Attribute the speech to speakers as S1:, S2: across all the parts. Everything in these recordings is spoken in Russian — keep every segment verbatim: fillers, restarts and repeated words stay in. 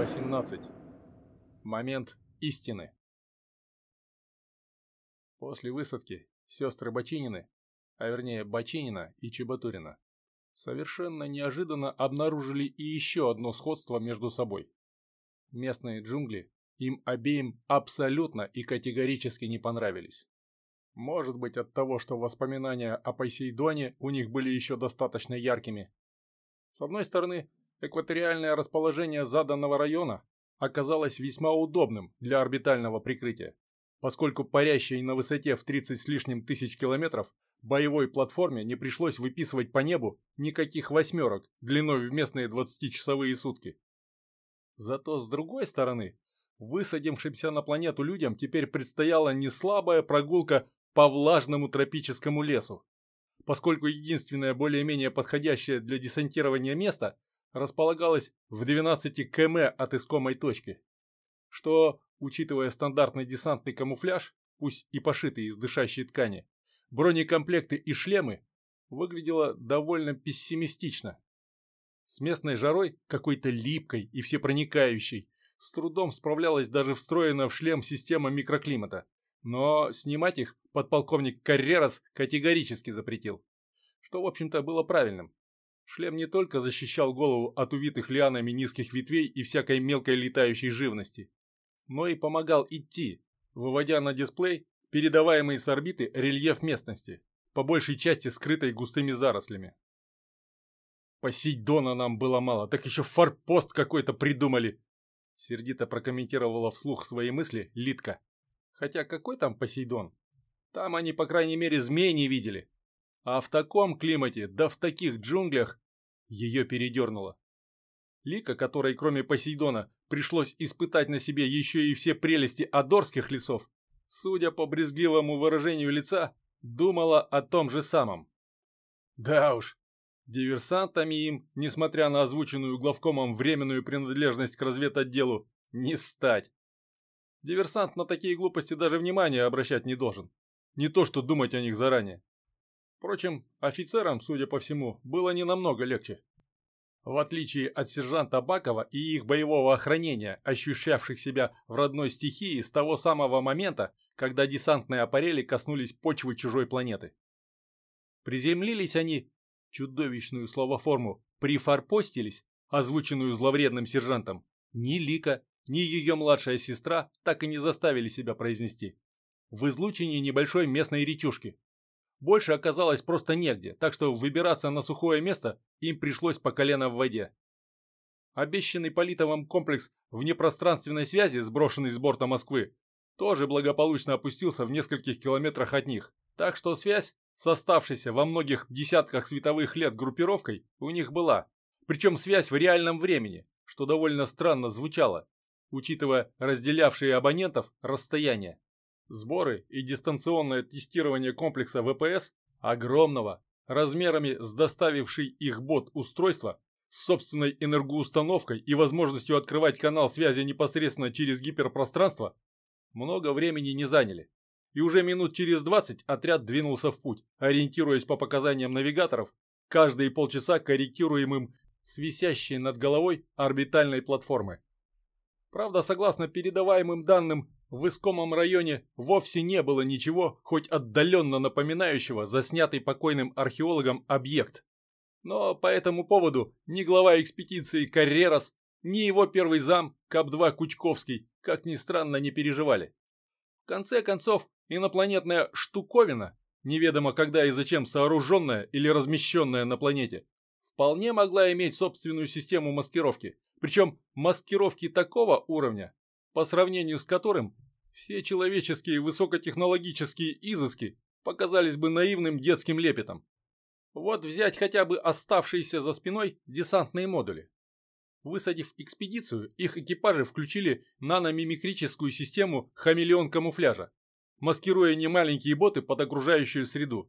S1: восемнадцать. Момент истины. После высадки сестры Бочинины, а вернее Бочинина и Чеботурина, совершенно неожиданно обнаружили и еще одно сходство между собой. Местные джунгли им обеим абсолютно и категорически не понравились. Может быть, от того, что воспоминания о Посейдоне у них были еще достаточно яркими. С одной стороны, экваториальное расположение заданного района оказалось весьма удобным для орбитального прикрытия, поскольку парящей на высоте в тридцать с лишним тысяч километров боевой платформе не пришлось выписывать по небу никаких восьмерок длиной в местные двадцатичасовые сутки. Зато с другой стороны, высадившимся на планету людям теперь предстояла неслабая прогулка по влажному тропическому лесу, поскольку единственное более-менее подходящее для десантирования место располагалось в двенадцати километрах от искомой точки, что, учитывая стандартный десантный камуфляж, пусть и пошитый из дышащей ткани, бронекомплекты и шлемы, выглядело довольно пессимистично. С местной жарой, какой-то липкой и всепроникающей, с трудом справлялась даже встроенная в шлем система микроклимата, но снимать их подполковник Каррерас категорически запретил, что, в общем-то, было правильным. Шлем не только защищал голову от увитых лианами низких ветвей и всякой мелкой летающей живности, но и помогал идти, выводя на дисплей передаваемый с орбиты рельеф местности, по большей части скрытой густыми зарослями. «Посейдона нам было мало, так еще форпост какой-то придумали!» Сердито прокомментировала вслух свои мысли Литка. Хотя какой там Посейдон? Там они, по крайней мере, змей не видели. А в таком климате, да в таких джунглях, ее передернуло. Лика, которой кроме Посейдона пришлось испытать на себе еще и все прелести адорских лесов, судя по брезгливому выражению лица, думала о том же самом. Да уж, диверсантами им, несмотря на озвученную главкомом временную принадлежность к разведотделу, не стать. Диверсант на такие глупости даже внимания обращать не должен. Не то что думать о них заранее. Впрочем, офицерам, судя по всему, было не намного легче. В отличие от сержанта Бакова и их боевого охранения, ощущавших себя в родной стихии с того самого момента, когда десантные аппарели коснулись почвы чужой планеты. Приземлились они, чудовищную словоформу «прифорпостились», озвученную зловредным сержантом, ни Лика, ни ее младшая сестра так и не заставили себя произнести. В излучине небольшой местной речушки. Больше оказалось просто негде, так что выбираться на сухое место им пришлось по колено в воде. Обещанный Политовым комплекс внепространственной связи, сброшенный с борта Москвы, тоже благополучно опустился в нескольких километрах от них, так что связь с оставшейся во многих десятках световых лет группировкой у них была, причем связь в реальном времени, что довольно странно звучало, учитывая разделявшие абонентов расстояние. Сборы и дистанционное тестирование комплекса вэ пэ эс, огромного, размерами с доставивший их бот устройства, с собственной энергоустановкой и возможностью открывать канал связи непосредственно через гиперпространство, много времени не заняли. И уже минут через двадцать отряд двинулся в путь, ориентируясь по показаниям навигаторов, каждые полчаса корректируемым с висящей над головой орбитальной платформы. Правда, согласно передаваемым данным, в искомом районе вовсе не было ничего, хоть отдаленно напоминающего заснятый покойным археологом объект. Но по этому поводу ни глава экспедиции Каррерас, ни его первый зам Кап два Кучковский, как ни странно, не переживали. В конце концов, инопланетная штуковина, неведомо когда и зачем сооруженная или размещенная на планете, вполне могла иметь собственную систему маскировки, причем маскировки такого уровня, по сравнению с которым все человеческие высокотехнологические изыски показались бы наивным детским лепетом. Вот взять хотя бы оставшиеся за спиной десантные модули. Высадив экспедицию, их экипажи включили наномимикрическую систему хамелеон камуфляжа, маскируя немаленькие боты под окружающую среду.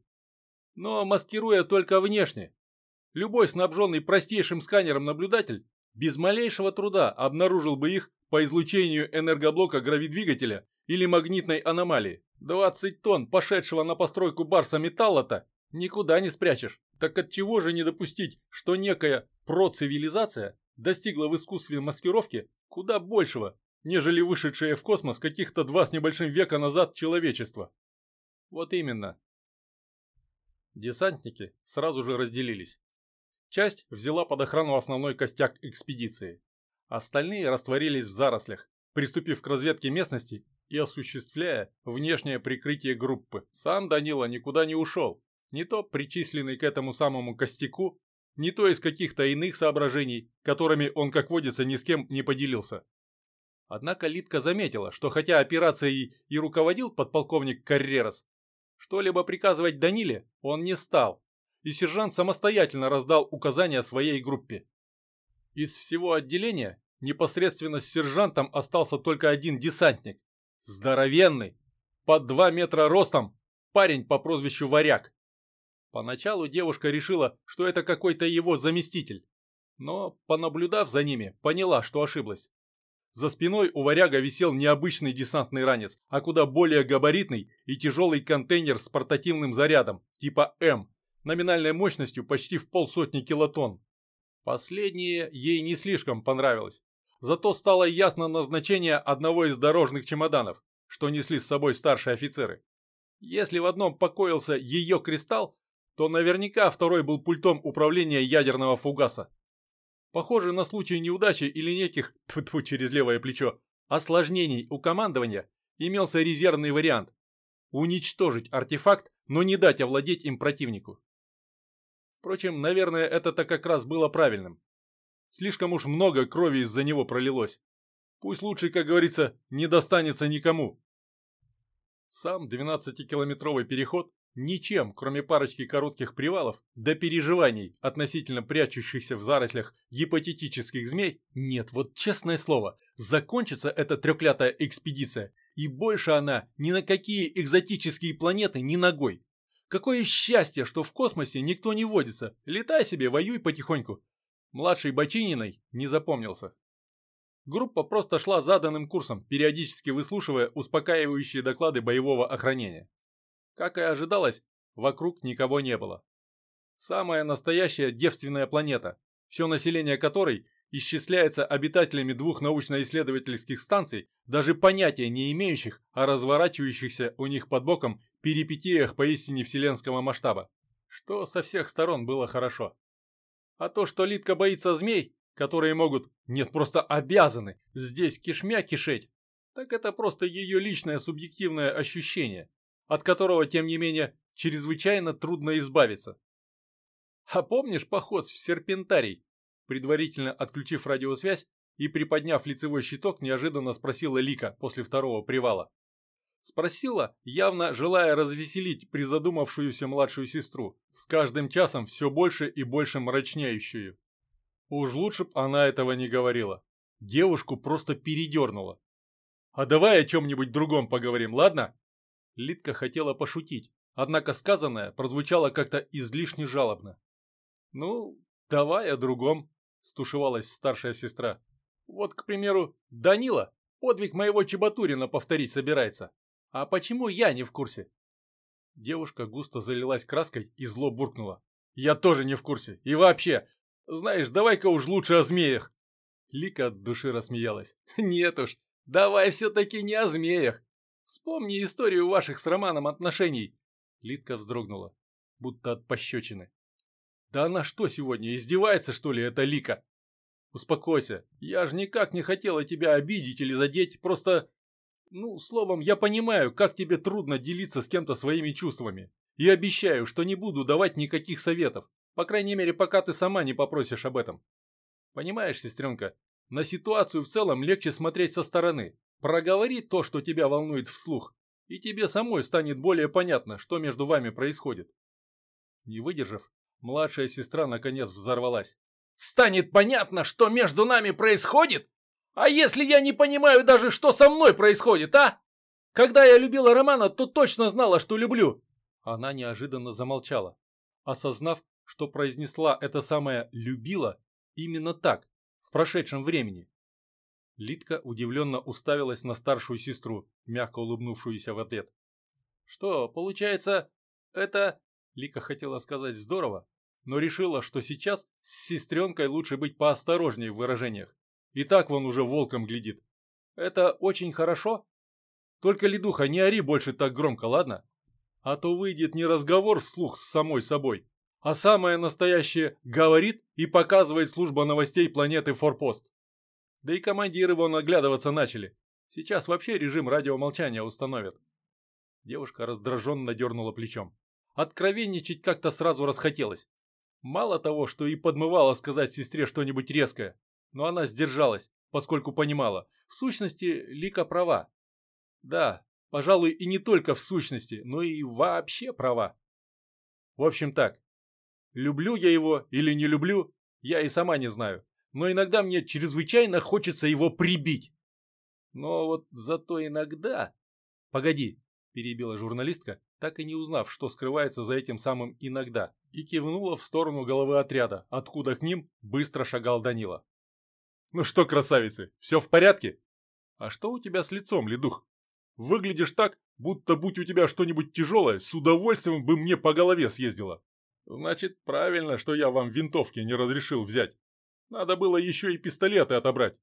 S1: Но маскируя только внешне. Любой снабженный простейшим сканером наблюдатель без малейшего труда обнаружил бы их по излучению энергоблока гравидвигателя или магнитной аномалии. двадцать тонн пошедшего на постройку барса металла-то никуда не спрячешь. Так отчего же не допустить, что некая процивилизация достигла в искусстве маскировки Куда большего, нежели вышедшее в космос каких-то два с небольшим века назад человечество. Вот именно. Десантники сразу же разделились. Часть взяла под охрану основной костяк экспедиции. Остальные растворились в зарослях, приступив к разведке местности и осуществляя внешнее прикрытие группы. Сам Данила никуда не ушел, не то причисленный к этому самому костяку, не то из каких-то иных соображений, которыми он, как водится, ни с кем не поделился. Однако Лидка заметила, что хотя операцией и руководил подполковник Каррерас, что-либо приказывать Даниле он не стал, и сержант самостоятельно раздал указания своей группе. Из всего отделения непосредственно с сержантом остался только один десантник. Здоровенный, под два метра ростом, парень по прозвищу Варяг. Поначалу девушка решила, что это какой-то его заместитель, но, понаблюдав за ними, поняла, что ошиблась. За спиной у Варяга висел не обычный десантный ранец, а куда более габаритный и тяжелый контейнер с портативным зарядом, типа М, номинальной мощностью почти в полсотни килотонн. Последнее ей не слишком понравилось. Зато стало ясно назначение одного из дорожных чемоданов, что несли с собой старшие офицеры. Если в одном покоился ее кристалл, то наверняка второй был пультом управления ядерного фугаса. Похоже, на случай неудачи или неких, тьфу-тьфу, через левое плечо, осложнений у командования имелся резервный вариант – уничтожить артефакт, но не дать овладеть им противнику. Впрочем, наверное, это-то как раз было правильным. Слишком уж много крови из-за него пролилось. Пусть лучше, как говорится, не достанется никому. Сам двенадцатикилометровый переход ничем, кроме парочки коротких привалов, до переживаний относительно прячущихся в зарослях гипотетических змей, нет, вот честное слово, закончится эта трёклятая экспедиция, и больше она ни на какие экзотические планеты ни ногой. Какое счастье, что в космосе никто не водится, летай себе, воюй потихоньку. Младший Бочининой не запомнился. Группа просто шла заданным курсом, периодически выслушивая успокаивающие доклады боевого охранения. Как и ожидалось, вокруг никого не было. Самая настоящая девственная планета, все население которой исчисляется обитателями двух научно-исследовательских станций, даже понятия не имеющих о разворачивающихся у них под боком перипетиях поистине вселенского масштаба. Что со всех сторон было хорошо. А то, что Лидка боится змей, которые могут, нет, просто обязаны, здесь кишмя кишеть, так это просто ее личное субъективное ощущение, от которого, тем не менее, чрезвычайно трудно избавиться. А помнишь поход в Серпентарий? Предварительно отключив радиосвязь и приподняв лицевой щиток, неожиданно спросила Лика после второго привала. Спросила, явно желая развеселить призадумавшуюся младшую сестру, с каждым часом все больше и больше мрачнеющую. Уж лучше б она этого не говорила. Девушку просто передернула. «А давай о чем-нибудь другом поговорим, ладно?» Лидка хотела пошутить, однако сказанное прозвучало как-то излишне жалобно. «Ну, давай о другом», – стушевалась старшая сестра. «Вот, к примеру, Данила подвиг моего Чебатурина повторить собирается. А почему я не в курсе?» Девушка густо залилась краской и зло буркнула. «Я тоже не в курсе. И вообще, знаешь, давай-ка уж лучше о змеях». Лика от души рассмеялась. «Нет уж, давай все-таки не о змеях. Вспомни историю ваших с Романом отношений». Лидка вздрогнула, будто от пощечины. «Да она что сегодня, издевается, что ли, эта Лика?» «Успокойся, я же никак не хотела тебя обидеть или задеть, просто... Ну, словом, я понимаю, как тебе трудно делиться с кем-то своими чувствами. И обещаю, что не буду давать никаких советов, по крайней мере, пока ты сама не попросишь об этом. Понимаешь, сестренка, на ситуацию в целом легче смотреть со стороны. Проговори то, что тебя волнует вслух, и тебе самой станет более понятно, что между вами происходит». Не выдержав, младшая сестра наконец взорвалась. «Станет понятно, что между нами происходит? А если я не понимаю даже, что со мной происходит, а? Когда я любила Романа, то точно знала, что люблю». Она неожиданно замолчала, осознав, что произнесла это самое «любила» именно так, в прошедшем времени. Лидка удивленно уставилась на старшую сестру, мягко улыбнувшуюся в ответ. «Что, получается, это...» Лика хотела сказать «здорово», но решила, что сейчас с сестренкой лучше быть поосторожнее в выражениях. И так вон уже волком глядит. Это очень хорошо? Только, Ледуха, не ори больше так громко, ладно? А то выйдет не разговор вслух с самой собой, а самое настоящее говорит и показывает служба новостей планеты Форпост. Да и командиры вон оглядываться начали. Сейчас вообще режим радиомолчания установят. Девушка раздраженно дернула плечом. Откровенничать как-то сразу расхотелось. Мало того, что и подмывала сказать сестре что-нибудь резкое, но она сдержалась, поскольку понимала, в сущности Лика права. Да, пожалуй, и не только в сущности, но и вообще права. В общем так, люблю я его или не люблю, я и сама не знаю, но иногда мне чрезвычайно хочется его прибить. Но вот зато иногда... Погоди, перебила журналистка, так и не узнав, что скрывается за этим самым «иногда», и кивнула в сторону головы отряда, откуда к ним быстро шагал Данила. «Ну что, красавицы, все в порядке? А что у тебя с лицом, Ледух? Выглядишь так, будто будь у тебя что-нибудь тяжелое, с удовольствием бы мне по голове съездило. Значит, правильно, что я вам винтовки не разрешил взять. Надо было еще и пистолеты отобрать».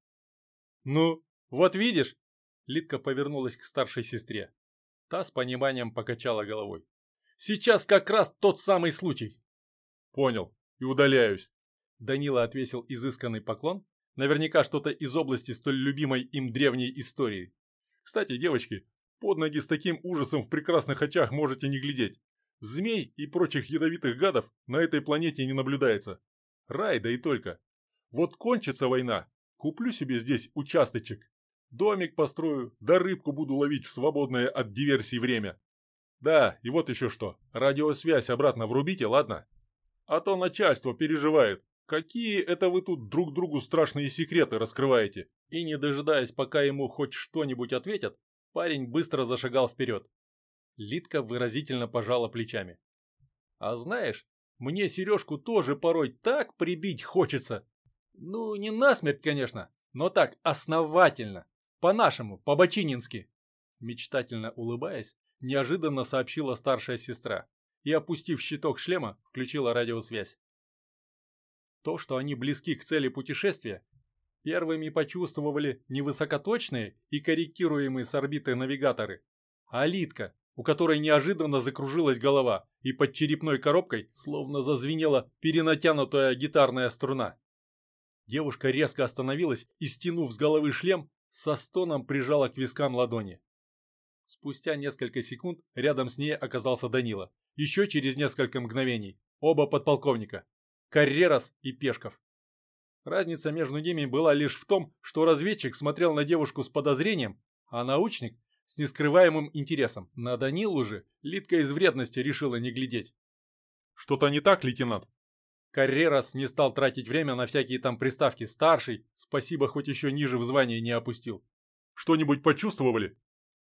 S1: «Ну, вот видишь?» Лидка повернулась к старшей сестре. Та с пониманием покачала головой. «Сейчас как раз тот самый случай». «Понял, и удаляюсь». Данила отвесил изысканный поклон, наверняка что-то из области столь любимой им древней истории. «Кстати, девочки, под ноги с таким ужасом в прекрасных очах можете не глядеть. Змей и прочих ядовитых гадов на этой планете не наблюдается. Рай, да и только. Вот кончится война, куплю себе здесь участочек. Домик построю, да рыбку буду ловить в свободное от диверсий время. Да, и вот еще что, радиосвязь обратно врубите, ладно? А то начальство переживает. Какие это вы тут друг другу страшные секреты раскрываете?» И не дожидаясь, пока ему хоть что-нибудь ответят, парень быстро зашагал вперед. Лидка выразительно пожала плечами. «А знаешь, мне Сережку тоже порой так прибить хочется. Ну, не насмерть, конечно, но так основательно. По-нашему, по-бочинински». Мечтательно улыбаясь, неожиданно сообщила старшая сестра и, опустив щиток шлема, включила радиосвязь. То, что они близки к цели путешествия, первыми почувствовали не высокоточные и корректируемые с орбиты навигаторы, а Лидка, у которой неожиданно закружилась голова и под черепной коробкой словно зазвенела перенатянутая гитарная струна. Девушка резко остановилась и, стянув с головы шлем, со стоном прижала к вискам ладони. Спустя несколько секунд рядом с ней оказался Данила. Еще через несколько мгновений оба подполковника. Каррерас и Пешков. Разница между ними была лишь в том, что разведчик смотрел на девушку с подозрением, а научник с нескрываемым интересом. На Данилу же Лидка из вредности решила не глядеть. «Что-то не так, лейтенант?» Каррерас не стал тратить время на всякие там приставки. Старший, спасибо, хоть еще ниже в звании не опустил. «Что-нибудь почувствовали?»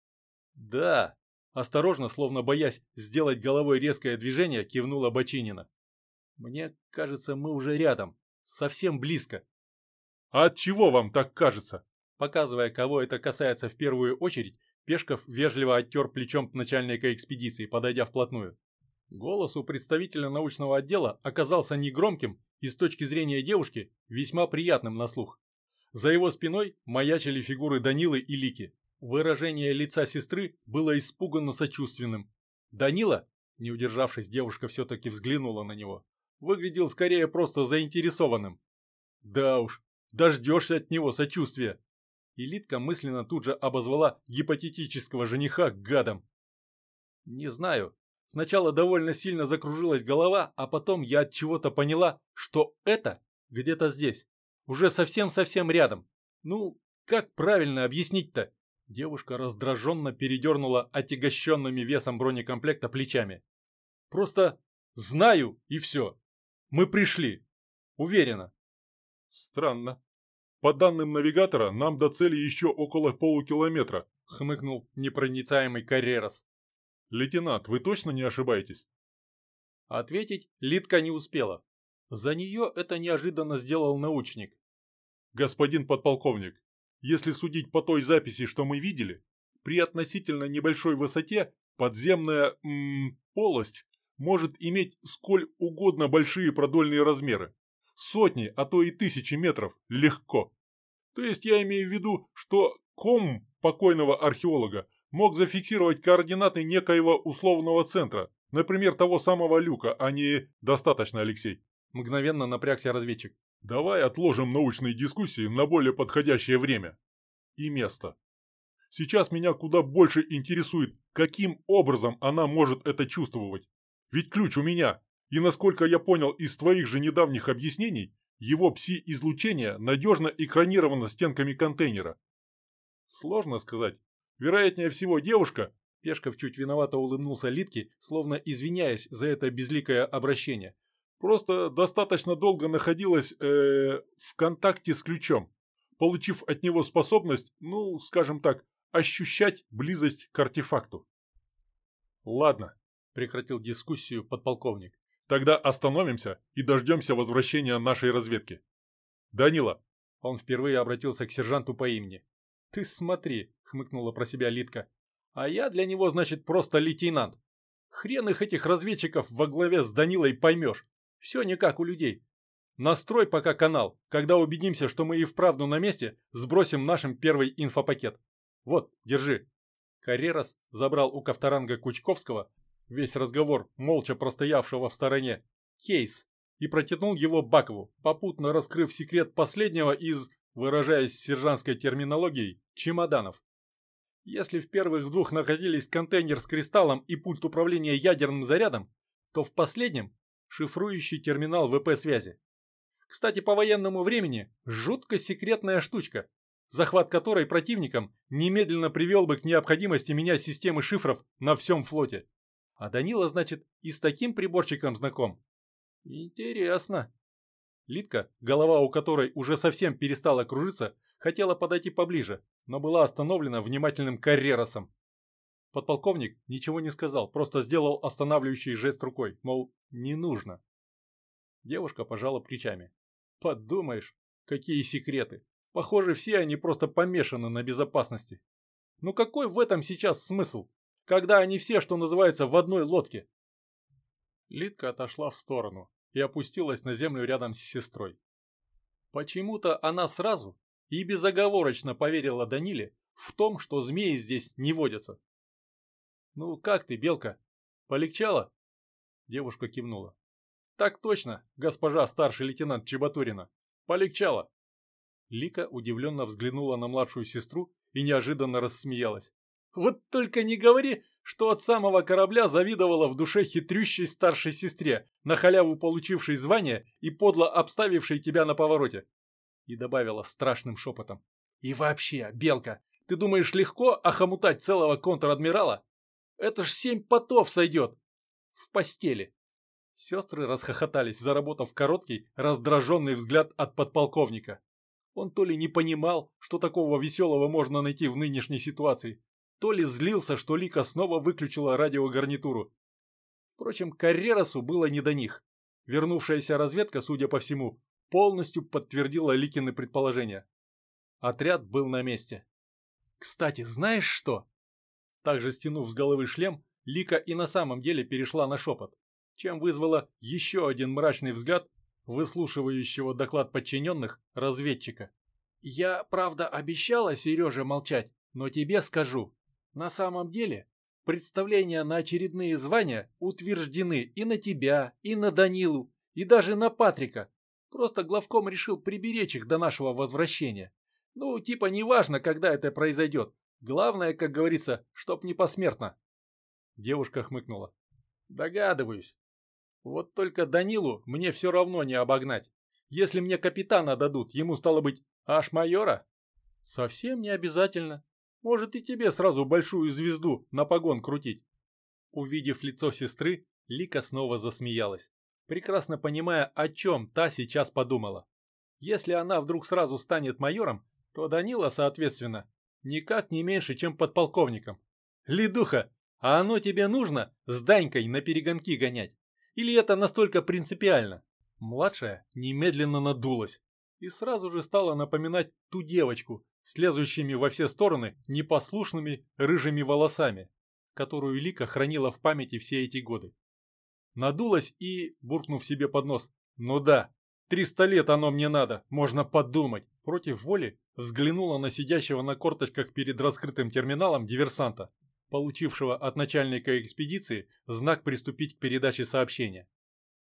S1: «Да», осторожно, словно боясь сделать головой резкое движение, кивнула Бочинина. «Мне кажется, мы уже рядом, совсем близко». «А от чего вам так кажется?» Показывая, кого это касается в первую очередь, Пешков вежливо оттер плечом начальника экспедиции, подойдя вплотную. Голос у представителя научного отдела оказался негромким и с точки зрения девушки весьма приятным на слух. За его спиной маячили фигуры Данилы и Лики. Выражение лица сестры было испуганно сочувственным. Данила, не удержавшись, девушка все-таки взглянула на него, выглядел скорее просто заинтересованным. Да уж, дождешься от него сочувствия. И Лидка мысленно тут же обозвала гипотетического жениха гадом. Не знаю. Сначала довольно сильно закружилась голова, а потом я от чего-то поняла, что это где-то здесь. Уже совсем-совсем рядом. Ну, как правильно объяснить-то? Девушка раздраженно передернула отягощенными весом бронекомплекта плечами. Просто знаю и все. Мы пришли. Уверена. Странно. По данным навигатора, нам до цели еще около полукилометра, хмыкнул непроницаемый Каррерас. «Лейтенант, вы точно не ошибаетесь?» Ответить Лидка не успела. За нее это неожиданно сделал научник. «Господин подполковник, если судить по той записи, что мы видели, при относительно небольшой высоте подземная м, полость может иметь сколь угодно большие продольные размеры. Сотни, а то и тысячи метров легко.
S2: То есть я имею в виду, что ком покойного археолога мог зафиксировать координаты некоего условного центра, например, того самого люка, а не «достаточно, Алексей».
S1: Мгновенно напрягся разведчик.
S2: Давай отложим научные дискуссии на более подходящее время и место. Сейчас меня куда больше интересует, каким образом она может это чувствовать. Ведь ключ у меня, и насколько я понял из твоих же недавних объяснений, его пси-излучение надежно экранировано стенками контейнера. Сложно сказать. Вероятнее всего, девушка...
S1: Пешков чуть виновато улыбнулся Литке, словно извиняясь за это безликое обращение.
S2: Просто достаточно долго находилась э, в контакте с ключом, получив от него способность, ну, скажем так, ощущать близость к артефакту.
S1: Ладно, прекратил дискуссию подполковник.
S2: Тогда остановимся и дождемся возвращения нашей разведки. Данила.
S1: Он впервые обратился к сержанту по имени. Ты смотри, хмыкнула про себя Литка. А я для него, значит, просто лейтенант. Хрен их этих разведчиков во главе с Данилой поймешь. Все не как у людей. Настрой пока канал. Когда убедимся, что мы и вправду на месте, сбросим нашим первый инфопакет. Вот, держи. Каррерас забрал у Ковторанга Кучковского, весь разговор молча простоявшего в стороне, кейс и протянул его Бакову, попутно раскрыв секрет последнего из, выражаясь сержантской терминологией, чемоданов. Если в первых двух находились контейнер с кристаллом и пульт управления ядерным зарядом, то в последнем шифрующий терминал вэ пэ связи. Кстати, по военному времени жутко секретная штучка, захват которой противникам немедленно привел бы к необходимости менять системы шифров на всем флоте. А Данила, значит, и с таким приборчиком знаком. Интересно. Литка, голова у которой уже совсем перестала кружиться, хотела подойти поближе, но была остановлена внимательным Каррерасом. Подполковник ничего не сказал, просто сделал останавливающий жест рукой, мол, не нужно. Девушка пожала плечами. Подумаешь, какие секреты. Похоже, все они просто помешаны на безопасности. Ну какой в этом сейчас смысл, когда они все, что называется, в одной лодке? Литка отошла в сторону и опустилась на землю рядом с сестрой. Почему-то она сразу и безоговорочно поверила Даниле в том, что змеи здесь не водятся. «Ну как ты, Белка? Полегчало?» Девушка кивнула. «Так точно, госпожа старший лейтенант Чеботурина. Полегчало». Лика удивленно взглянула на младшую сестру и неожиданно рассмеялась. «Вот только не говори, что от самого корабля завидовала в душе хитрющей старшей сестре, на халяву получившей звание и подло обставившей тебя на повороте». И добавила страшным шепотом. «И вообще, Белка, ты думаешь легко охомутать целого контр-адмирала? Это ж семь потов сойдет. В постели». Сестры расхохотались, заработав короткий, раздраженный взгляд от подполковника. Он то ли не понимал, что такого веселого можно найти в нынешней ситуации, то ли злился, что Лика снова выключила радиогарнитуру. Впрочем, Каррерасу было не до них. Вернувшаяся разведка, судя по всему, полностью подтвердила Ликины предположения. Отряд был на месте. «Кстати, знаешь что?» Также стянув с головы шлем, Лика и на самом деле перешла на шепот, чем вызвала еще один мрачный взгляд выслушивающего доклад подчиненных разведчика. «Я, правда, обещала Сереже молчать, но тебе скажу. На самом деле, представления на очередные звания утверждены и на тебя, и на Данилу, и даже на Патрика. Просто главком решил приберечь их до нашего возвращения. Ну, типа, неважно, когда это произойдет. Главное, как говорится, чтоб не посмертно». Девушка хмыкнула. «Догадываюсь. Вот только Данилу мне все равно не обогнать. Если мне капитана дадут, ему стало быть аж майора? Совсем не обязательно. Может и тебе сразу большую звезду на погон крутить». Увидев лицо сестры, Лика снова засмеялась, прекрасно понимая, о чем та сейчас подумала. Если она вдруг сразу станет майором, то Данила, соответственно, никак не меньше, чем подполковником. «Ледуха, а оно тебе нужно с Данькой на перегонки гонять? Или это настолько принципиально?» Младшая немедленно надулась и сразу же стала напоминать ту девочку с лезущими во все стороны непослушными рыжими волосами, которую Лика хранила в памяти все эти годы. Надулась и, буркнув себе под нос, «Ну да, Триста лет оно мне надо, можно подумать. Против воли взглянула на сидящего на корточках перед раскрытым терминалом диверсанта, получившего от начальника экспедиции знак приступить к передаче сообщения.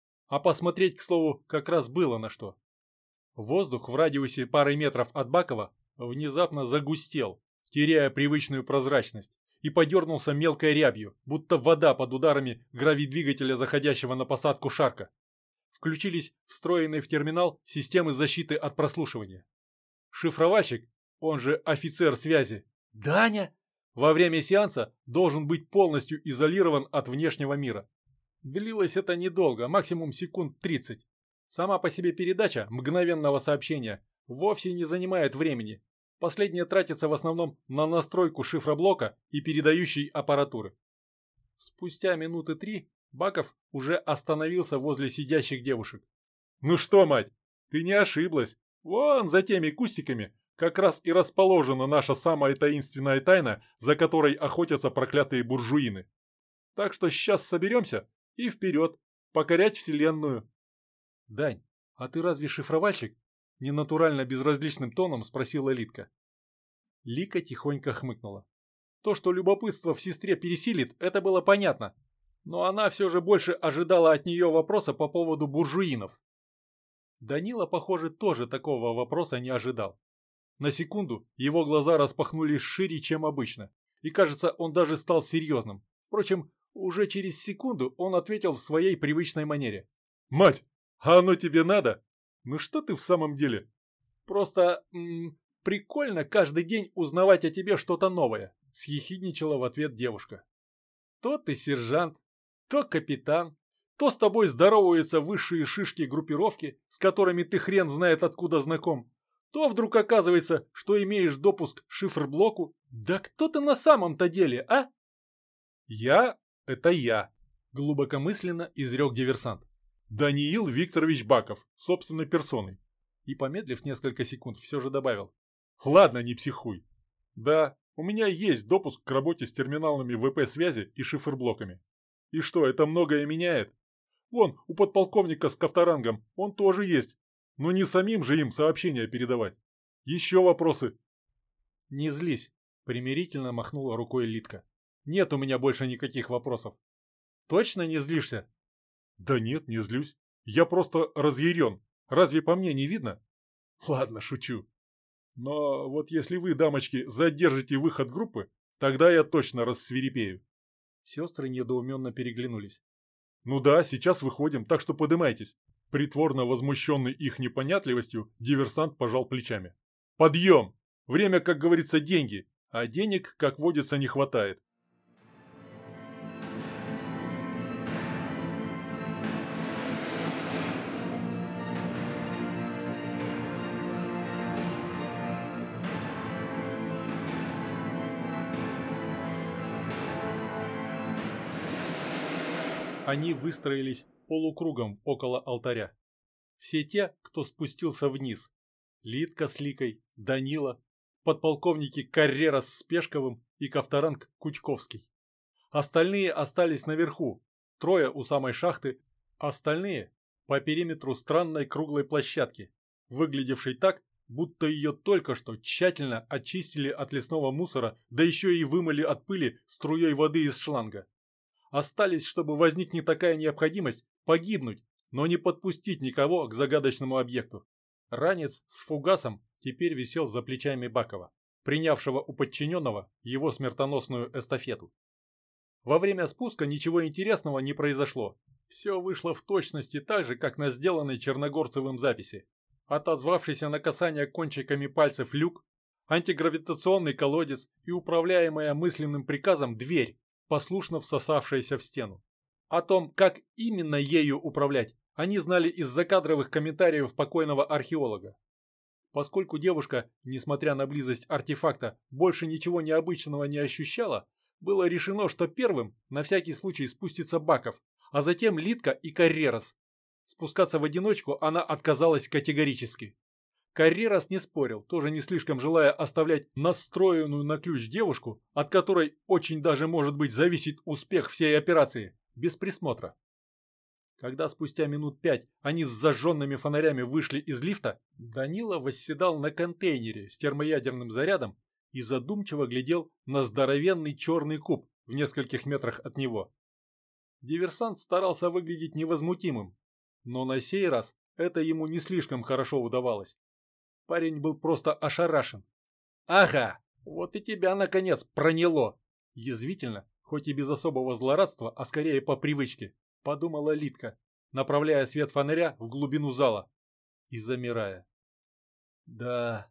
S1: А посмотреть, к слову, как раз было на что. Воздух в радиусе пары метров от Бакова внезапно загустел, теряя привычную прозрачность, и подернулся мелкой рябью, будто вода под ударами гравидвигателя заходящего на посадку шарка. Включились встроенные в терминал системы защиты от прослушивания. Шифровальщик, он же офицер связи, Даня, во время сеанса должен быть полностью изолирован от внешнего мира. Длилось это недолго, максимум секунд тридцать. Сама по себе передача мгновенного сообщения вовсе не занимает времени. Последнее тратится в основном на настройку шифроблока и передающей аппаратуры. Спустя минуты три Баков уже остановился возле сидящих девушек. «Ну что, мать, ты не ошиблась. Вон за теми кустиками как раз и расположена наша самая таинственная тайна, за которой охотятся проклятые буржуины. Так что сейчас соберемся и вперед, покорять вселенную». «Дань, а ты разве шифровальщик?» Ненатурально безразличным тоном спросила Литка. Лика тихонько хмыкнула. То, что любопытство в сестре пересилит, это было понятно. Но она все же больше ожидала от нее вопроса по поводу буржуинов. Данила, похоже, тоже такого вопроса не ожидал. На секунду его глаза распахнулись шире, чем обычно, и, кажется, он даже стал серьезным. Впрочем, уже через секунду он ответил в своей привычной манере. «Мать, а оно тебе надо? Ну что ты в самом деле? Просто м, прикольно каждый день узнавать о тебе что-то новое», — съехидничала в ответ девушка. «То ты сержант, то капитан, то с тобой здороваются высшие шишки группировки, с которыми ты хрен знает откуда знаком, то вдруг оказывается, что имеешь допуск к шифрблоку. Да кто ты на самом-то деле, а?» «Я — это я», — глубокомысленно изрек диверсант. «Даниил Викторович Баков, собственной персоной». И, помедлив несколько секунд, все же добавил. «Ладно, не психуй. Да, у меня есть допуск к работе с терминалами вэ пэ-связи и шиферблоками. И что, это многое меняет? Вон, у подполковника с Ковторангом он тоже есть. Но не самим же им сообщения передавать. Еще вопросы?» «Не злись», — примирительно махнула рукой Литка. «Нет у меня больше никаких вопросов». «Точно не злишься?» «Да нет, не злюсь. Я просто разъярен. Разве по мне не видно?» «Ладно, шучу. Но вот если вы, дамочки, задержите выход группы, тогда я точно рассвирепею». Сестры недоуменно переглянулись. «Ну да, сейчас выходим, так что подымайтесь». Притворно возмущенный их непонятливостью, диверсант пожал плечами. «Подъем! Время, как говорится, деньги, а денег, как водится, не хватает». Они выстроились полукругом около алтаря. Все те, кто спустился вниз. Литка с Ликой, Данила, подполковники Каррерас с Пешковым и Ковторанг Кучковский. Остальные остались наверху, трое у самой шахты, остальные по периметру странной круглой площадки, выглядевшей так, будто ее только что тщательно очистили от лесного мусора, да еще и вымыли от пыли струей воды из шланга. Остались, чтобы возникнет такая необходимость, погибнуть, но не подпустить никого к загадочному объекту. Ранец с фугасом теперь висел за плечами Бакова, принявшего у подчиненного его смертоносную эстафету. Во время спуска ничего интересного не произошло. Все вышло в точности так же, как на сделанной Черногорцевым записи. Отозвавшийся на касание кончиками пальцев люк, антигравитационный колодец и управляемая мысленным приказом дверь, послушно всосавшаяся в стену. О том, как именно ею управлять, они знали из закадровых комментариев покойного археолога. Поскольку девушка, несмотря на близость артефакта, больше ничего необычного не ощущала, было решено, что первым на всякий случай спустится Баков, а затем Литка и Каррерас. Спускаться в одиночку она отказалась категорически. Каррерас не спорил, тоже не слишком желая оставлять настроенную на ключ девушку, от которой очень даже может быть зависит успех всей операции, без присмотра. Когда спустя минут пять они с зажженными фонарями вышли из лифта, Данила восседал на контейнере с термоядерным зарядом и задумчиво глядел на здоровенный черный куб в нескольких метрах от него. Диверсант старался выглядеть невозмутимым, но на сей раз это ему не слишком хорошо удавалось. Парень был просто ошарашен. «Ага, вот и тебя, наконец, проняло!» Язвительно, хоть и без особого злорадства, а скорее по привычке, подумала Лидка, направляя свет фонаря в глубину зала и замирая. Да,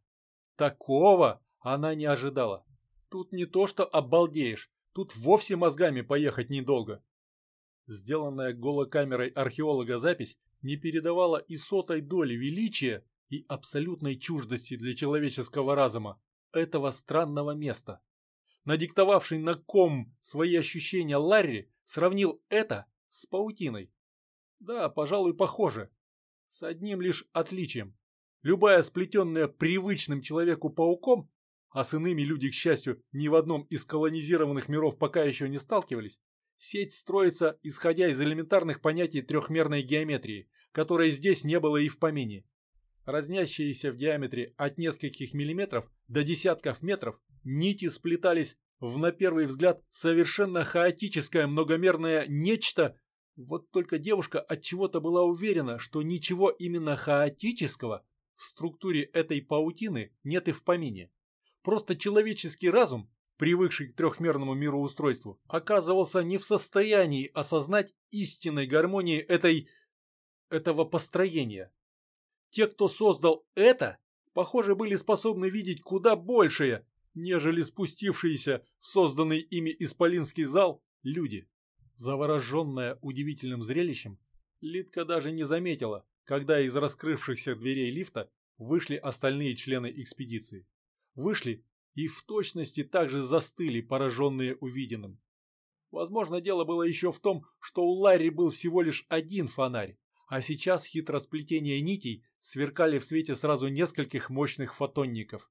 S1: такого она не ожидала. Тут не то что обалдеешь, тут вовсе мозгами поехать недолго. Сделанная голокамерой археолога запись не передавала и сотой доли величия и абсолютной чуждости для человеческого разума этого странного места. Надиктовавший на ком свои ощущения Ларри сравнил это с паутиной. Да, пожалуй, похоже. С одним лишь отличием. Любая сплетенная привычным человеку пауком, а с иными люди, к счастью, ни в одном из колонизированных миров пока еще не сталкивались, сеть строится, исходя из элементарных понятий трехмерной геометрии, которой здесь не было и в помине. Разнящиеся в диаметре от нескольких миллиметров до десятков метров, нити сплетались в, на первый взгляд, совершенно хаотическое многомерное нечто. Вот только девушка отчего-то была уверена, что ничего именно хаотического в структуре этой паутины нет и в помине. Просто человеческий разум, привыкший к трехмерному мироустройству, оказывался не в состоянии осознать истинной гармонии этой... этого построения. Те, кто создал это, похоже, были способны видеть куда большее, нежели спустившиеся в созданный ими исполинский зал люди. Завороженная удивительным зрелищем, Лидка даже не заметила, когда из раскрывшихся дверей лифта вышли остальные члены экспедиции. Вышли и в точности также застыли, пораженные увиденным. Возможно, дело было еще в том, что у Ларри был всего лишь один фонарь, а сейчас хитросплетения нитей сверкали в свете сразу нескольких мощных фотонников.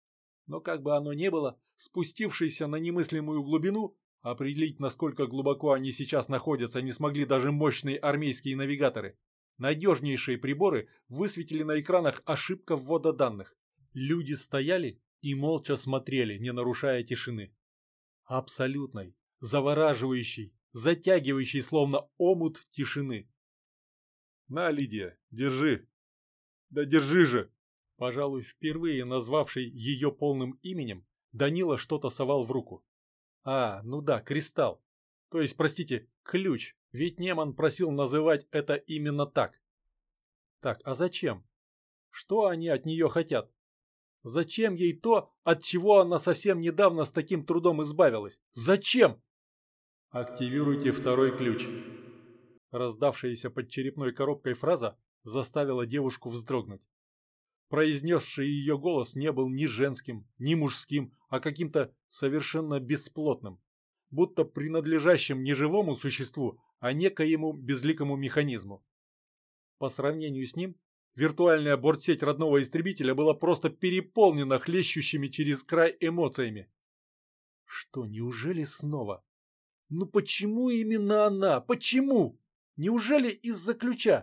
S1: Но как бы оно ни было, спустившиеся на немыслимую глубину, определить, насколько глубоко они сейчас находятся, не смогли даже мощные армейские навигаторы. Надежнейшие приборы высветили на экранах ошибка ввода данных. Люди стояли и молча смотрели, не нарушая тишины. Абсолютной, завораживающей, затягивающей словно омут тишины.
S2: «На, Лидия, держи!» «Да держи же!»
S1: Пожалуй, впервые назвавший ее полным именем, Данила что-то совал в руку. А, ну да, кристалл. То есть, простите, ключ, ведь Неман просил называть это именно так. Так, а зачем? Что они от нее хотят? Зачем ей то, от чего она совсем недавно с таким трудом избавилась? Зачем? «Активируйте второй ключ». Раздавшаяся под черепной коробкой фраза заставила девушку вздрогнуть. Произнесший ее голос не был ни женским, ни мужским, а каким-то совершенно бесплотным, будто принадлежащим не живому существу, а некоему безликому механизму. По сравнению с ним, виртуальная бортсеть родного истребителя была просто переполнена хлещущими через край эмоциями. Что, неужели снова? Ну почему именно она? Почему? Неужели из-за ключа?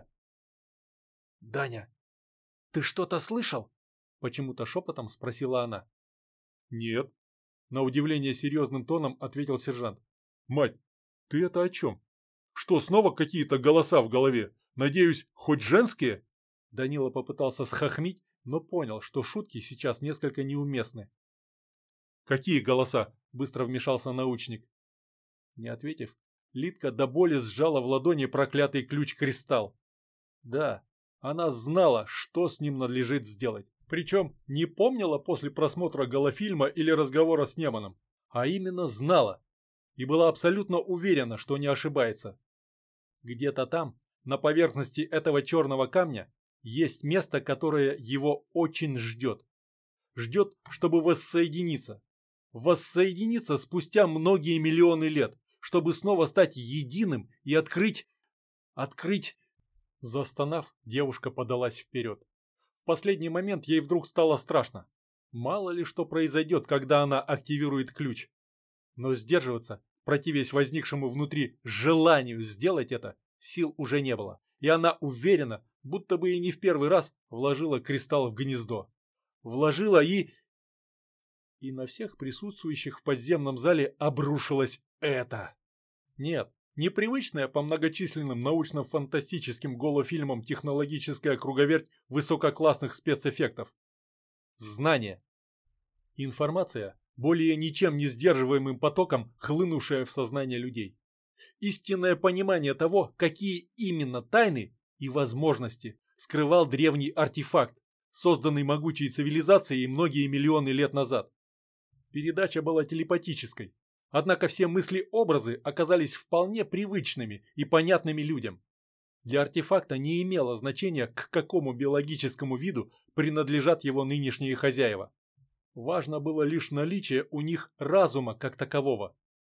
S1: «Даня, ты что-то слышал?» Почему-то шепотом спросила она.
S2: «Нет»,
S1: — на удивление серьезным тоном ответил сержант.
S2: «Мать, ты это о чем? Что, снова какие-то голоса в голове? Надеюсь, хоть женские?»
S1: Данила попытался схохмить, но понял, что шутки сейчас несколько неуместны.
S2: «Какие голоса?»
S1: — быстро вмешался научник. Не ответив, Лидка до боли сжала в ладони проклятый ключ-кристалл. Да, она знала, что с ним надлежит сделать. Причем не помнила после просмотра голофильма или разговора с Неманом, а именно знала. И была абсолютно уверена, что не ошибается. Где-то там, на поверхности этого черного камня, есть место, которое его очень ждет. Ждет, чтобы воссоединиться. Воссоединиться спустя многие миллионы лет, чтобы снова стать единым и открыть... Открыть... Застонав, девушка подалась вперед. В последний момент ей вдруг стало страшно. Мало ли что произойдет, когда она активирует ключ. Но сдерживаться, противясь возникшему внутри желанию сделать это, Сил уже не было, и она уверена, будто бы и не в первый раз вложила кристалл в гнездо. Вложила и... И на всех присутствующих в подземном зале обрушилось это. Нет, непривычная по многочисленным научно-фантастическим голофильмам технологическая круговерть высококлассных спецэффектов. Знание. Информация, более ничем не сдерживаемым потоком, хлынувшая в сознание людей. Истинное понимание того, какие именно тайны и возможности скрывал древний артефакт, созданный могучей цивилизацией многие миллионы лет назад. Передача была телепатической, однако все мысли-образы оказались вполне привычными и понятными людям. Для артефакта не имело значения, к какому биологическому виду принадлежат его нынешние хозяева. Важно было лишь наличие у них разума как такового.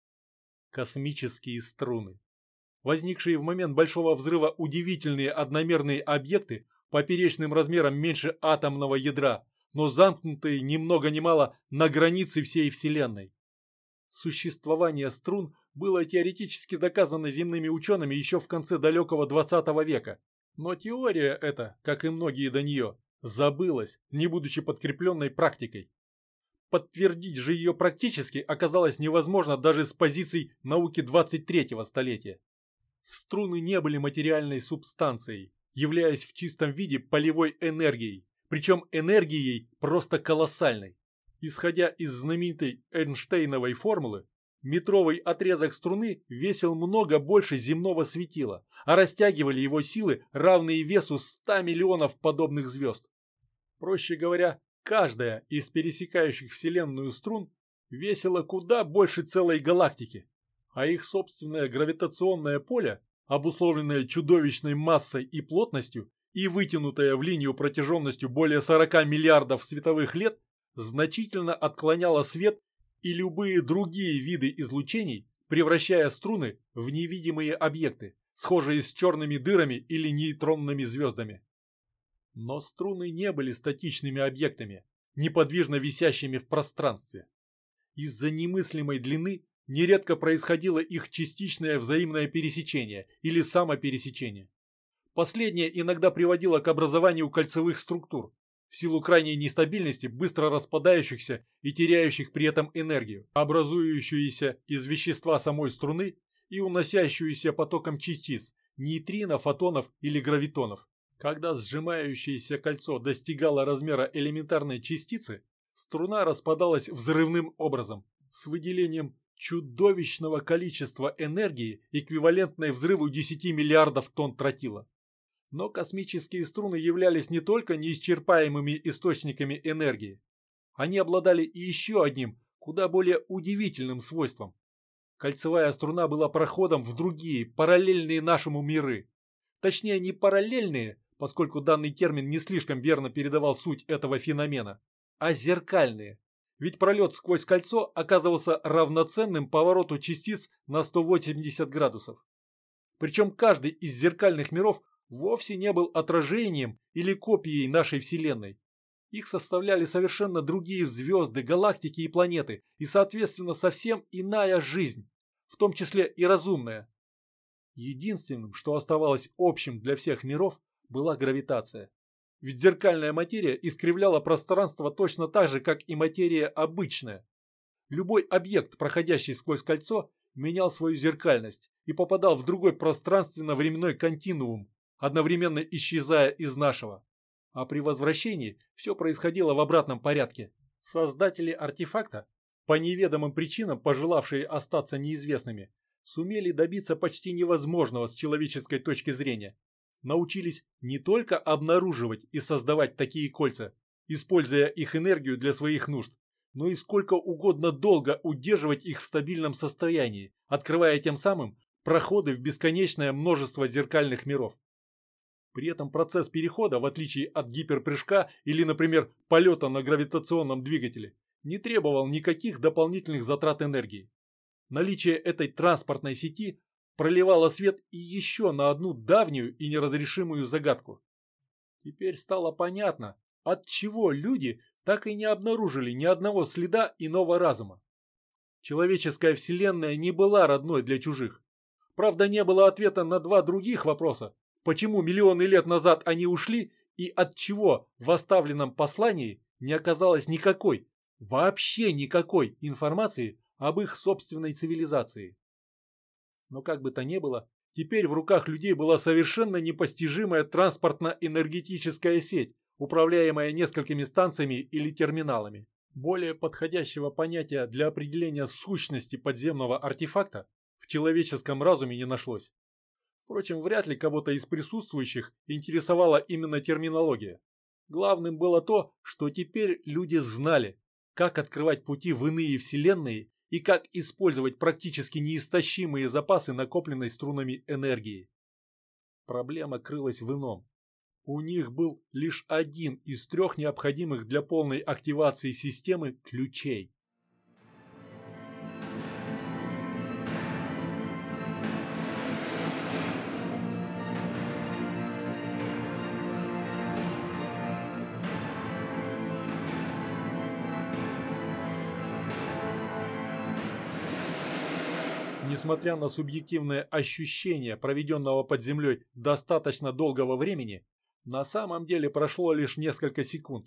S1: Космические струны. Возникшие в момент Большого взрыва удивительные одномерные объекты поперечным размером меньше атомного ядра, но замкнутые ни много ни мало на границе всей Вселенной. Существование струн было теоретически доказано земными учеными еще в конце далекого двадцатого века, но теория эта, как и многие до нее, забылась, не будучи подкрепленной практикой. Подтвердить же ее практически оказалось невозможно даже с позиций науки двадцать третьего столетия. Струны не были материальной субстанцией, являясь в чистом виде полевой энергией, причем энергией просто колоссальной. Исходя из знаменитой Эйнштейновой формулы, метровый отрезок струны весил много больше земного светила, а растягивали его силы, равные весу ста миллионов подобных звезд. Проще говоря, каждая из пересекающих Вселенную струн весила куда больше целой галактики, а их собственное гравитационное поле, обусловленное чудовищной массой и плотностью и вытянутое в линию протяженностью более сорока миллиардов световых лет, значительно отклоняло свет и любые другие виды излучений, превращая струны в невидимые объекты, схожие с черными дырами или нейтронными звездами. Но струны не были статичными объектами, неподвижно висящими в пространстве. Из-за немыслимой длины нередко происходило их частичное взаимное пересечение или самопересечение. Последнее иногда приводило к образованию кольцевых структур, в силу крайней нестабильности, быстро распадающихся и теряющих при этом энергию, образующуюся из вещества самой струны и уносящуюся потоком частиц, нейтрино, фотонов или гравитонов. Когда сжимающееся кольцо достигало размера элементарной частицы, струна распадалась взрывным образом, с выделением чудовищного количества энергии, эквивалентной взрыву десяти миллиардов тонн тротила. Но космические струны являлись не только неисчерпаемыми источниками энергии. Они обладали и еще одним, куда более удивительным свойством. Кольцевая струна была проходом в другие, параллельные нашему миры. Точнее, не параллельные, поскольку данный термин не слишком верно передавал суть этого феномена, а зеркальные. Ведь пролет сквозь кольцо оказывался равноценным повороту частиц на сто восемьдесят градусов. Причем каждый из зеркальных миров вовсе не был отражением или копией нашей Вселенной. Их составляли совершенно другие звезды, галактики и планеты, и, соответственно, совсем иная жизнь, в том числе и разумная. Единственным, что оставалось общим для всех миров, была гравитация. Ведь зеркальная материя искривляла пространство точно так же, как и материя обычная. Любой объект, проходящий сквозь кольцо, менял свою зеркальность и попадал в другой пространственно-временной континуум, одновременно исчезая из нашего. А при возвращении все происходило в обратном порядке. Создатели артефакта, по неведомым причинам пожелавшие остаться неизвестными, сумели добиться почти невозможного с человеческой точки зрения. Научились не только обнаруживать и создавать такие кольца, используя их энергию для своих нужд, но и сколько угодно долго удерживать их в стабильном состоянии, открывая тем самым проходы в бесконечное множество зеркальных миров. При этом процесс перехода, в отличие от гиперпрыжка или, например, полета на гравитационном двигателе, не требовал никаких дополнительных затрат энергии. Наличие этой транспортной сети проливало свет и еще на одну давнюю и неразрешимую загадку. Теперь стало понятно, отчего люди так и не обнаружили ни одного следа иного разума. Человеческая вселенная не была родной для чужих. Правда, не было ответа на два других вопроса. Почему миллионы лет назад они ушли и от чего в оставленном послании не оказалось никакой, вообще никакой информации об их собственной цивилизации. Но как бы то ни было, теперь в руках людей была совершенно непостижимая транспортно-энергетическая сеть, управляемая несколькими станциями или терминалами. Более подходящего понятия для определения сущности подземного артефакта в человеческом разуме не нашлось. Впрочем, вряд ли кого-то из присутствующих интересовала именно терминология. Главным было то, что теперь люди знали, как открывать пути в иные вселенные и как использовать практически неистощимые запасы накопленной струнами энергии. Проблема крылась в ином. У них был лишь один из трех необходимых для полной активации системы ключей. Несмотря на субъективное ощущение проведенного под землей достаточно долгого времени, на самом деле прошло лишь несколько секунд.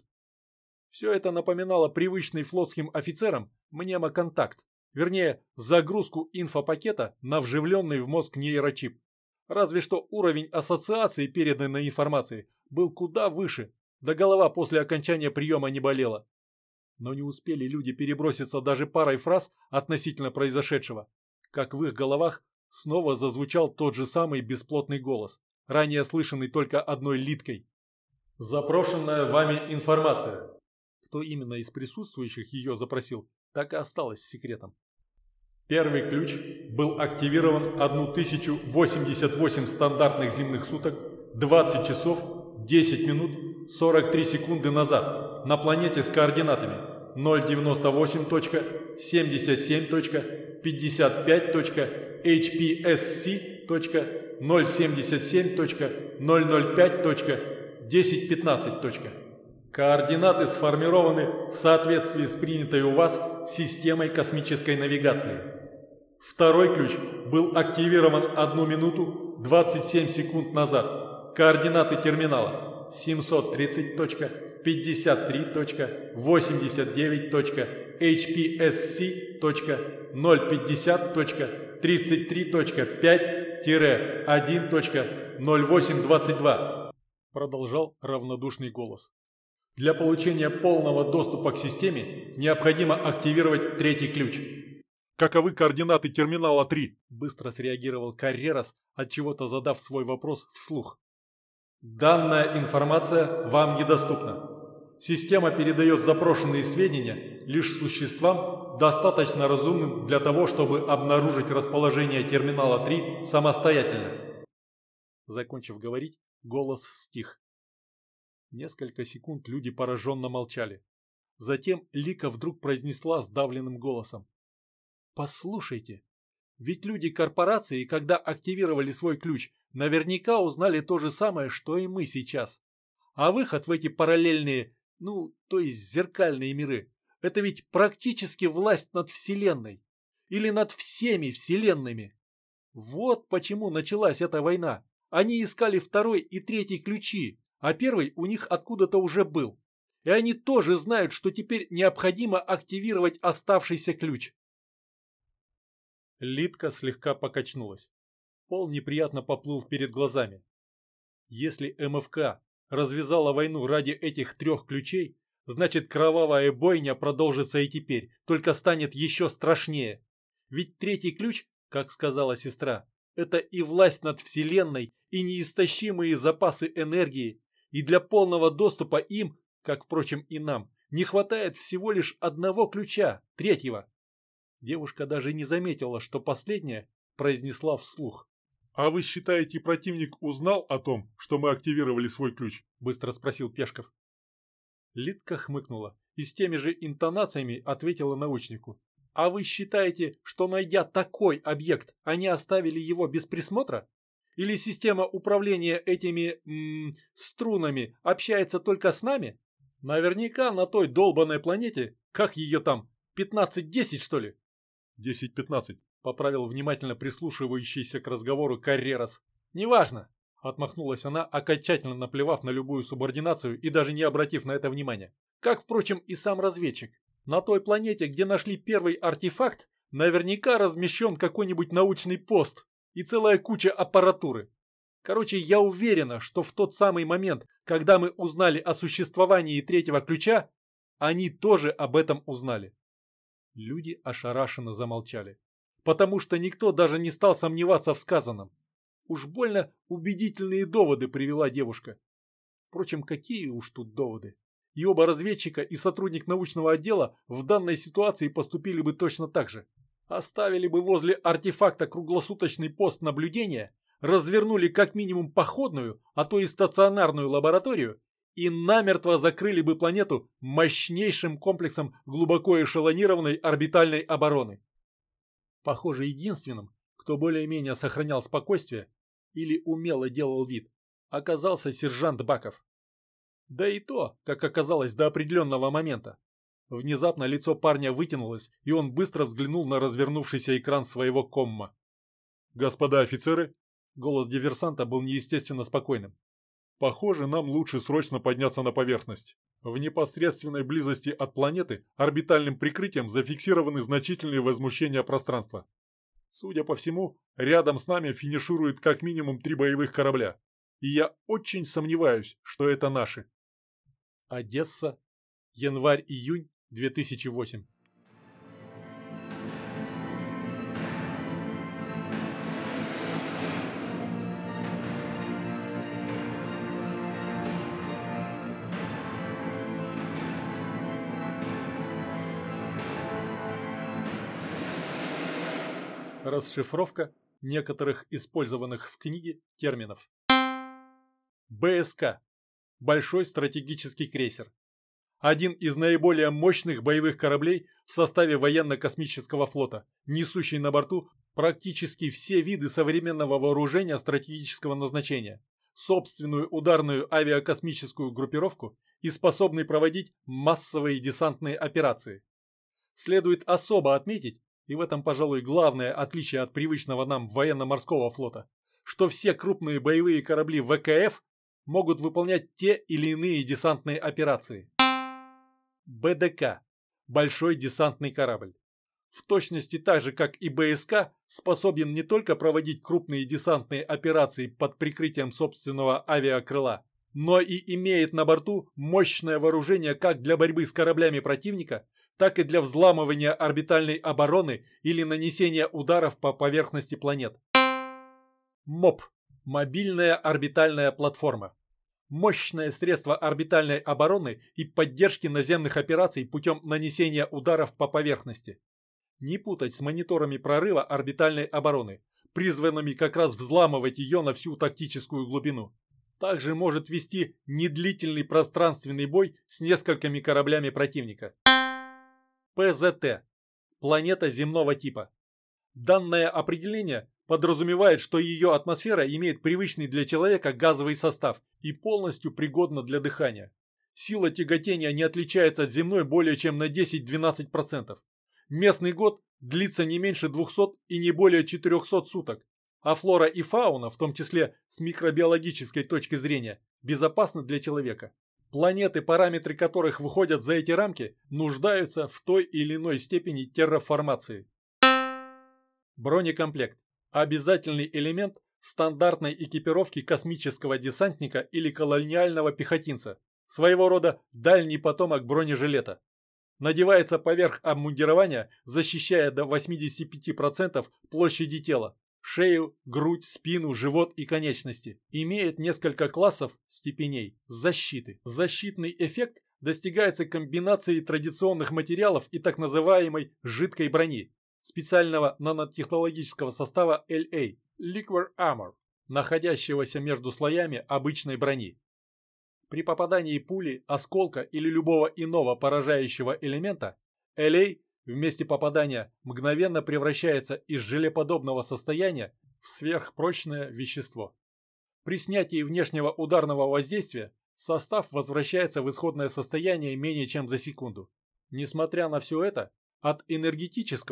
S1: Все это напоминало привычный флотским офицерам мнемоконтакт, вернее, загрузку инфопакета на вживленный в мозг нейрочип. Разве что уровень ассоциации переданной информации был куда выше, да голова после окончания приема не болела. Но не успели люди переброситься даже парой фраз относительно произошедшего, как в их головах снова зазвучал тот же самый бесплотный голос, ранее слышанный только одной Литкой. «Запрошенная вами информация». Кто именно из присутствующих ее запросил, так и осталось секретом. Первый ключ был активирован тысячу восемьдесят восемь стандартных земных суток, двадцать часов, десять минут, сорок три секунды назад на планете с координатами ноль девяносто восемь точка семьдесят семь точка пятьдесят пять точка эйч пи эс си точка ноль семьдесят семь точка ноль ноль пять точка десять пятнадцать точка. Координаты сформированы в соответствии с принятой у вас системой космической навигации. Второй ключ был активирован одну минуту двадцать семь секунд назад. Координаты терминала семьсот тридцать точка пятьдесят три точка восемьдесят девять точка эйч пи эс си точка ноль пятьдесят точка тридцать три точка пять один точка ноль восемь двадцать два. Продолжал равнодушный голос. Для получения полного доступа к системе необходимо активировать третий ключ.
S2: Каковы координаты терминала три?
S1: Быстро среагировал Каррерас, отчего-то задав свой вопрос вслух. Данная информация вам недоступна. Система передает запрошенные сведения лишь существам, достаточно разумным для того, чтобы обнаружить расположение терминала три самостоятельно. Закончив говорить, голос стих. Несколько секунд люди пораженно молчали. Затем Лика вдруг произнесла сдавленным голосом. «Послушайте, ведь люди корпорации, когда активировали свой ключ, наверняка узнали то же самое, что и мы сейчас. А выход в эти параллельные, ну, то есть зеркальные миры, это ведь практически власть над Вселенной. Или над всеми Вселенными. Вот почему началась эта война. Они искали второй и третий ключи, а первый у них откуда-то уже был. И они тоже знают, что теперь необходимо активировать оставшийся ключ». Литка слегка покачнулась. Пол неприятно поплыл перед глазами. Если эм эф ка развязала войну ради этих трех ключей, значит кровавая бойня продолжится и теперь, только станет еще страшнее. Ведь третий ключ, как сказала сестра, это и власть над Вселенной, и неистощимые запасы энергии, и для полного доступа им, как, впрочем, и нам, не хватает всего лишь одного ключа, третьего. Девушка даже не заметила, что последняя произнесла вслух.
S2: «А вы считаете, противник узнал о том, что мы активировали свой ключ?» –
S1: быстро спросил Пешков. Литка хмыкнула и с теми же интонациями ответила научнику. «А вы считаете, что, найдя такой объект, они оставили его без присмотра? Или система управления этими м, струнами общается только с нами? Наверняка на той долбанной планете, как ее там, пятнадцать десять что ли?»
S2: десять пятнадцать,
S1: поправил внимательно прислушивающийся к разговору Каррерас. «Неважно», — отмахнулась она, окончательно наплевав на любую субординацию и даже не обратив на это внимания. Как, впрочем, и сам разведчик. На той планете, где нашли первый артефакт, наверняка размещен какой-нибудь научный пост и целая куча аппаратуры. Короче, я уверена, что в тот самый момент, когда мы узнали о существовании третьего ключа, они тоже об этом узнали». Люди ошарашенно замолчали, потому что никто даже не стал сомневаться в сказанном. Уж больно убедительные доводы привела девушка. Впрочем, какие уж тут доводы. И оба разведчика, и сотрудник научного отдела в данной ситуации поступили бы точно так же. Оставили бы возле артефакта круглосуточный пост наблюдения, развернули как минимум походную, а то и стационарную лабораторию и намертво закрыли бы планету мощнейшим комплексом глубоко эшелонированной орбитальной обороны. Похоже, единственным, кто более-менее сохранял спокойствие или умело делал вид, оказался сержант Баков. Да и то, как оказалось, до определенного момента. Внезапно лицо парня вытянулось, и он быстро взглянул на развернувшийся экран своего комма.
S2: «Господа офицеры!»
S1: Голос диверсанта был неестественно спокойным.
S2: «Похоже, нам лучше срочно подняться на поверхность. В непосредственной близости от планеты орбитальным прикрытием зафиксированы значительные возмущения пространства. Судя по всему, рядом с нами финишируют как минимум три боевых корабля. И я очень сомневаюсь, что это наши».
S1: Одесса. Январь-июнь две тысячи восьмой. Расшифровка некоторых использованных в книге терминов. БСК. Большой стратегический крейсер. Один из наиболее мощных боевых кораблей в составе военно-космического флота, несущий на борту практически все виды современного вооружения стратегического назначения, собственную ударную авиакосмическую группировку и способный проводить массовые десантные операции. Следует особо отметить, и в этом, пожалуй, главное отличие от привычного нам военно-морского флота, что все крупные боевые корабли ВКФ могут выполнять те или иные десантные операции. БДК – большой десантный корабль. В точности так же, как и БСК, способен не только проводить крупные десантные операции под прикрытием собственного авиакрыла, но и имеет на борту мощное вооружение как для борьбы с кораблями противника, так и для взламывания орбитальной обороны или нанесения ударов по поверхности планет. МОП – мобильная орбитальная платформа. Мощное средство орбитальной обороны и поддержки наземных операций путем нанесения ударов по поверхности. Не путать с мониторами прорыва орбитальной обороны, призванными как раз взламывать ее на всю тактическую глубину. Также может вести недлительный пространственный бой с несколькими кораблями противника. ПЗТ – планета земного типа. Данное определение подразумевает, что ее атмосфера имеет привычный для человека газовый состав и полностью пригодна для дыхания. Сила тяготения не отличается от земной более чем на десять-двенадцать процентов. Местный год длится не меньше двухсот и не более четырехсот суток, а флора и фауна, в том числе с микробиологической точки зрения, безопасны для человека. Планеты, параметры которых выходят за эти рамки, нуждаются в той или иной степени терраформации. Бронекомплект. Обязательный элемент стандартной экипировки космического десантника или колониального пехотинца, своего рода дальний потомок бронежилета. Надевается поверх обмундирования, защищая до восьмидесяти пяти процентов площади тела, шею, грудь, спину, живот и конечности. Имеет несколько классов степеней защиты. Защитный эффект достигается комбинацией традиционных материалов и так называемой жидкой брони, специального нанотехнологического состава эл эй – Liquid Armor, находящегося между слоями обычной брони. При попадании пули, осколка или любого иного поражающего элемента, эл эй в месте попадания мгновенно превращается из желеподобного состояния в сверхпрочное вещество. При снятии внешнего ударного воздействия состав возвращается в исходное состояние менее чем за секунду. Несмотря на все это, от энергетического,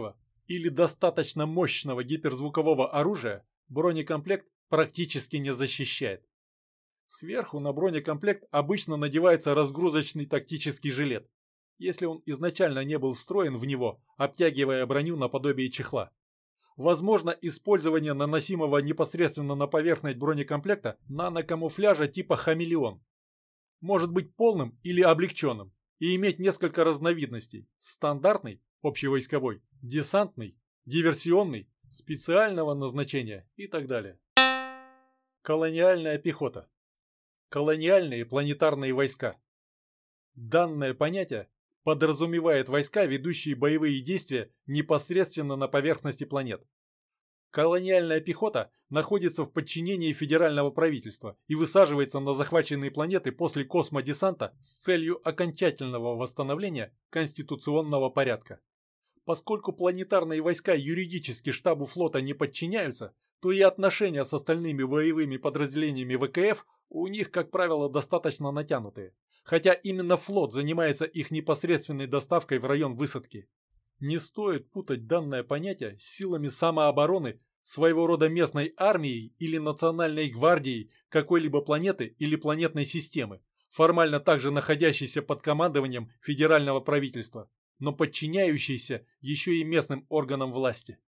S1: или достаточно мощного гиперзвукового оружия бронекомплект практически не защищает. Сверху на бронекомплект обычно надевается разгрузочный тактический жилет, если он изначально не был встроен в него, обтягивая броню наподобие чехла. Возможно использование наносимого непосредственно на поверхность бронекомплекта нанокамуфляжа типа «Хамелеон». Может быть полным или облегченным и иметь несколько разновидностей: стандартный, общевойсковой, десантный, диверсионный, специального назначения и так далее. Колониальная пехота. Колониальные планетарные войска. Данное понятие подразумевает войска, ведущие боевые действия непосредственно на поверхности планет. Колониальная пехота находится в подчинении федерального правительства и высаживается на захваченные планеты после космодесанта с целью окончательного восстановления конституционного порядка. Поскольку планетарные войска юридически штабу флота не подчиняются, то и отношения с остальными боевыми подразделениями ВКФ у них, как правило, достаточно натянутые. Хотя именно флот занимается их непосредственной доставкой в район высадки. Не стоит путать данное понятие с силами самообороны, своего рода местной армией или национальной гвардией какой-либо планеты или планетной системы, формально также находящейся под командованием федерального правительства, но подчиняющейся еще и местным органам власти.